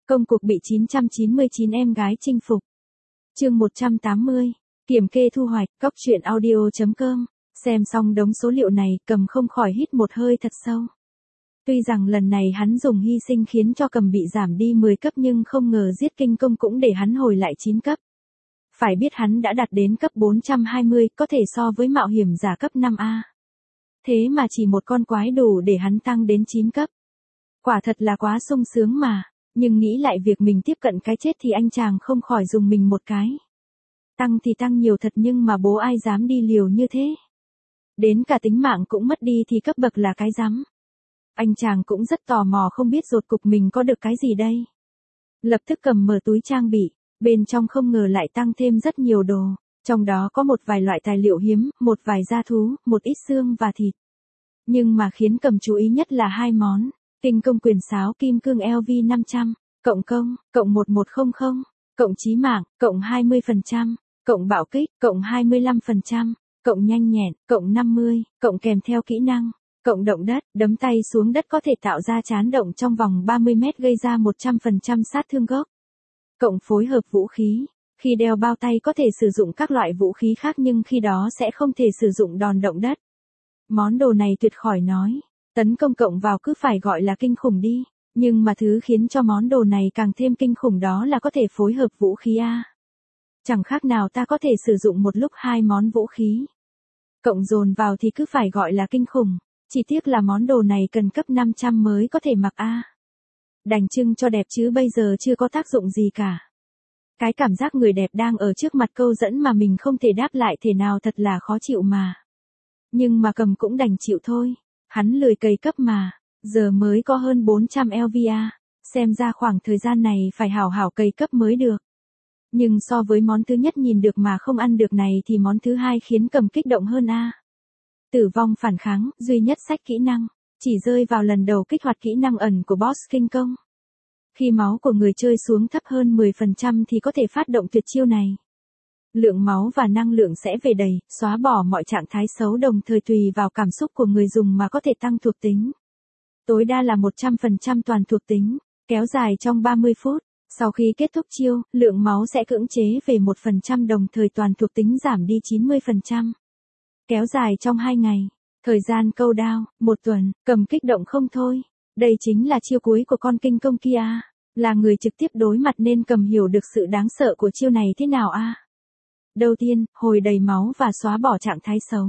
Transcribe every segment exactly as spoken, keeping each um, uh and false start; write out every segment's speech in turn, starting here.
Công cuộc bị chín trăm chín mươi chín em gái chinh phục. Chương một trăm tám mươi. Kiểm kê thu hoạch. Cóc truyện audio chấm com. Xem xong đống số liệu này, Cầm không khỏi hít một hơi thật sâu. Tuy rằng lần này hắn dùng hy sinh khiến cho Cầm bị giảm đi mười cấp, nhưng không ngờ giết kinh công cũng để hắn hồi lại chín cấp. Phải biết hắn đã đạt đến cấp bốn trăm hai mươi, có thể so với mạo hiểm giả cấp năm A. Thế mà chỉ một con quái đủ để hắn tăng đến chín cấp. Quả thật là quá sung sướng mà, nhưng nghĩ lại việc mình tiếp cận cái chết thì anh chàng không khỏi dùng mình một cái. Tăng thì tăng nhiều thật, nhưng mà bố ai dám đi liều như thế. Đến cả tính mạng cũng mất đi thì cấp bậc là cái rắm. Anh chàng cũng rất tò mò không biết rốt cục mình có được cái gì đây. Lập tức cầm mở túi trang bị, bên trong không ngờ lại tăng thêm rất nhiều đồ. Trong đó có một vài loại tài liệu hiếm, một vài da thú, một ít xương và thịt. Nhưng mà khiến Cầm chú ý nhất là hai món. Kinh công quyền sáo kim cương L V năm trăm, cộng công, cộng một một không không, cộng chí mạng, cộng hai mươi phần trăm, cộng bạo kích, cộng hai mươi lăm phần trăm, cộng nhanh nhẹn, cộng năm mươi, cộng kèm theo kỹ năng, cộng động đất, đấm tay xuống đất có thể tạo ra chán động trong vòng ba mươi mét gây ra một trăm phần trăm sát thương gốc. Cộng phối hợp vũ khí, khi đeo bao tay có thể sử dụng các loại vũ khí khác nhưng khi đó sẽ không thể sử dụng đòn động đất. Món đồ này tuyệt khỏi nói. Tấn công cộng vào cứ phải gọi là kinh khủng đi, nhưng mà thứ khiến cho món đồ này càng thêm kinh khủng đó là có thể phối hợp vũ khí A. Chẳng khác nào ta có thể sử dụng một lúc hai món vũ khí. Cộng dồn vào thì cứ phải gọi là kinh khủng, chỉ tiếc là món đồ này cần cấp năm trăm mới có thể mặc A. Đành trưng cho đẹp chứ bây giờ chưa có tác dụng gì cả. Cái cảm giác người đẹp đang ở trước mặt câu dẫn mà mình không thể đáp lại thế nào thật là khó chịu mà. Nhưng mà Cầm cũng đành chịu thôi. Hắn lười cày cấp mà, giờ mới có hơn bốn trăm L V A, xem ra khoảng thời gian này phải hảo hảo cày cấp mới được. Nhưng so với món thứ nhất nhìn được mà không ăn được này thì món thứ hai khiến Cầm kích động hơn A. Tử vong phản kháng, duy nhất sách kỹ năng, chỉ rơi vào lần đầu kích hoạt kỹ năng ẩn của boss kinh công. Khi máu của người chơi xuống thấp hơn mười phần trăm thì có thể phát động tuyệt chiêu này. Lượng máu và năng lượng sẽ về đầy, xóa bỏ mọi trạng thái xấu đồng thời tùy vào cảm xúc của người dùng mà có thể tăng thuộc tính. Tối đa là một trăm phần trăm toàn thuộc tính, kéo dài trong ba mươi phút. Sau khi kết thúc chiêu, lượng máu sẽ cưỡng chế về một phần trăm đồng thời toàn thuộc tính giảm đi chín mươi phần trăm. Kéo dài trong hai ngày. Thời gian câu đao, một tuần, Cầm kích động không thôi. Đây chính là chiêu cuối của con kinh công kia. Là người trực tiếp đối mặt nên Cầm hiểu được sự đáng sợ của chiêu này thế nào a. Đầu tiên, hồi đầy máu và xóa bỏ trạng thái xấu.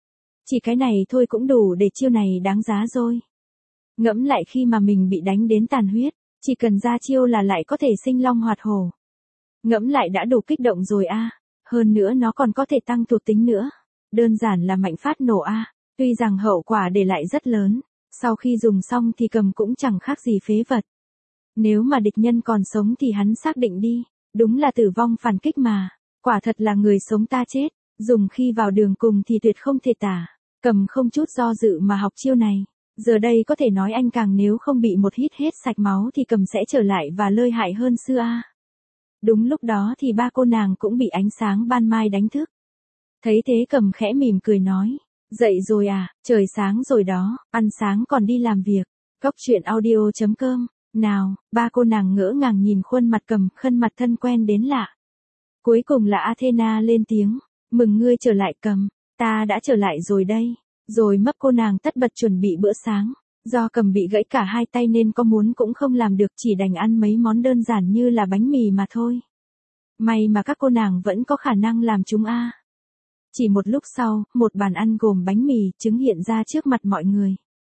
Chỉ cái này thôi cũng đủ để chiêu này đáng giá rồi. Ngẫm lại khi mà mình bị đánh đến tàn huyết, chỉ cần ra chiêu là lại có thể sinh long hoạt hổ. Ngẫm lại đã đủ kích động rồi a. Hơn nữa nó còn có thể tăng thuộc tính nữa. Đơn giản là mạnh phát nổ a. Tuy rằng hậu quả để lại rất lớn, sau khi dùng xong thì Cầm cũng chẳng khác gì phế vật. Nếu mà địch nhân còn sống thì hắn xác định đi, đúng là tử vong phản kích mà. Quả thật là người sống ta chết, dùng khi vào đường cùng thì tuyệt không thể tả. Cầm không chút do dự mà học chiêu này. Giờ đây có thể nói anh càng nếu không bị một hít hết sạch máu thì Cầm sẽ trở lại và lợi hại hơn xưa a. Đúng lúc đó thì ba cô nàng cũng bị ánh sáng ban mai đánh thức. Thấy thế Cầm khẽ mỉm cười nói, dậy rồi à, trời sáng rồi đó, ăn sáng còn đi làm việc. Cóc truyện audio chấm com. Nào, ba cô nàng ngỡ ngàng nhìn khuôn mặt Cầm, khuôn mặt thân quen đến lạ. Cuối cùng là Athena lên tiếng, mừng ngươi trở lại Cầm, ta đã trở lại rồi đây. Rồi mấp cô nàng tất bật chuẩn bị bữa sáng, do Cầm bị gãy cả hai tay nên có muốn cũng không làm được, chỉ đành ăn mấy món đơn giản như là bánh mì mà thôi. May mà các cô nàng vẫn có khả năng làm chúng a. Chỉ một lúc sau, một bàn ăn gồm bánh mì, trứng hiện ra trước mặt mọi người.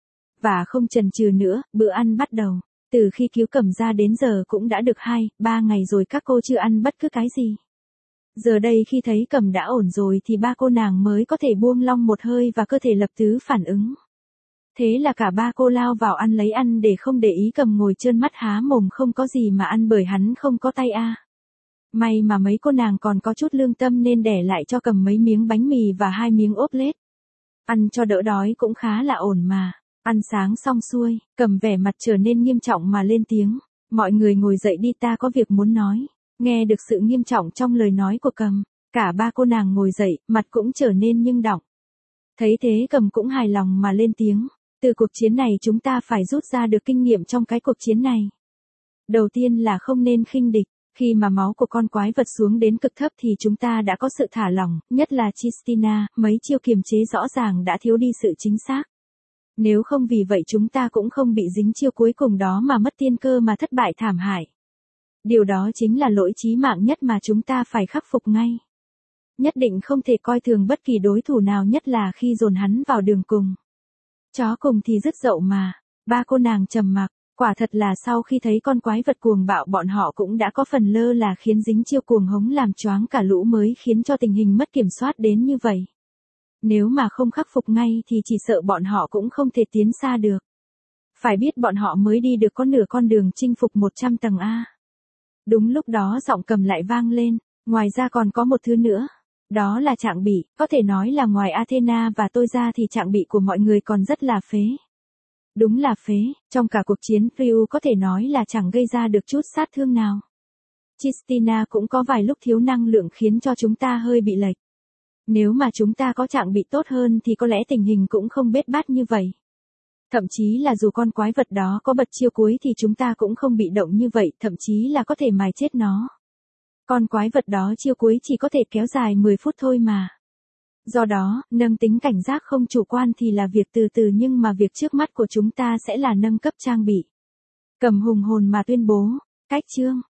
Và không chần chừ nữa, bữa ăn bắt đầu. Từ khi cứu Cầm ra đến giờ cũng đã được hai, ba ngày rồi các cô chưa ăn bất cứ cái gì. Giờ đây khi thấy Cầm đã ổn rồi thì ba cô nàng mới có thể buông lỏng một hơi và cơ thể lập tức phản ứng. Thế là cả ba cô lao vào ăn lấy ăn để không để ý Cầm ngồi trơn mắt há mồm không có gì mà ăn bởi hắn không có tay a. May mà mấy cô nàng còn có chút lương tâm nên để lại cho Cầm mấy miếng bánh mì và hai miếng ốp lết. Ăn cho đỡ đói cũng khá là ổn mà. Ăn sáng xong xuôi, Cầm vẻ mặt trở nên nghiêm trọng mà lên tiếng. Mọi người ngồi dậy đi, ta có việc muốn nói. Nghe được sự nghiêm trọng trong lời nói của Cầm, cả ba cô nàng ngồi dậy, mặt cũng trở nên nhưng đọng. Thấy thế Cầm cũng hài lòng mà lên tiếng. Từ cuộc chiến này chúng ta phải rút ra được kinh nghiệm trong cái cuộc chiến này. Đầu tiên là không nên khinh địch. Khi mà máu của con quái vật xuống đến cực thấp thì chúng ta đã có sự thả lỏng, nhất là Tristina, mấy chiêu kiềm chế rõ ràng đã thiếu đi sự chính xác. Nếu không vì vậy chúng ta cũng không bị dính chiêu cuối cùng đó mà mất tiên cơ mà thất bại thảm hại. Điều đó chính là lỗi chí mạng nhất mà chúng ta phải khắc phục ngay. Nhất định không thể coi thường bất kỳ đối thủ nào, nhất là khi dồn hắn vào đường cùng. Chó cùng thì dứt dậu mà. Ba cô nàng trầm mặc, quả thật là sau khi thấy con quái vật cuồng bạo bọn họ cũng đã có phần lơ là khiến dính chiêu cuồng hống làm choáng cả lũ mới khiến cho tình hình mất kiểm soát đến như vậy. Nếu mà không khắc phục ngay thì chỉ sợ bọn họ cũng không thể tiến xa được. Phải biết bọn họ mới đi được có nửa con đường chinh phục một trăm tầng A. Đúng lúc đó giọng cầm lại vang lên, ngoài ra còn có một thứ nữa. Đó là trạng bị, có thể nói là ngoài Athena và tôi ra thì trạng bị của mọi người còn rất là phế. Đúng là phế, trong cả cuộc chiến Ryu có thể nói là chẳng gây ra được chút sát thương nào. Tristina cũng có vài lúc thiếu năng lượng khiến cho chúng ta hơi bị lệch. Nếu mà chúng ta có trạng bị tốt hơn thì có lẽ tình hình cũng không bết bát như vậy. Thậm chí là dù con quái vật đó có bật chiêu cuối thì chúng ta cũng không bị động như vậy, thậm chí là có thể mài chết nó. Con quái vật đó chiêu cuối chỉ có thể kéo dài mười phút thôi mà. Do đó, nâng tính cảnh giác không chủ quan thì là việc từ từ, nhưng mà việc trước mắt của chúng ta sẽ là nâng cấp trang bị. Cầm hùng hồn mà tuyên bố, cách chương.